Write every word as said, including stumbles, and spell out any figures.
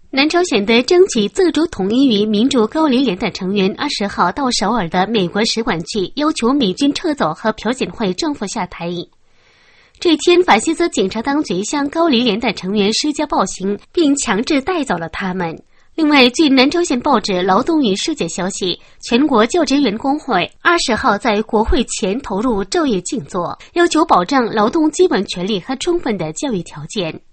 南朝鲜的争取自主统一与民主高龄联的成员二十号到首尔的美国使馆去，要求美军撤走和朴槿惠政府下台。这天，法西斯警察当局向高龄联的成员施加暴行，并强制带走了他们。另外，据南朝鲜报纸《劳动与世界》消息，全国教职员工会二十号在国会前投入昼夜静坐，要求保障劳动基本权利和充分的教育条件。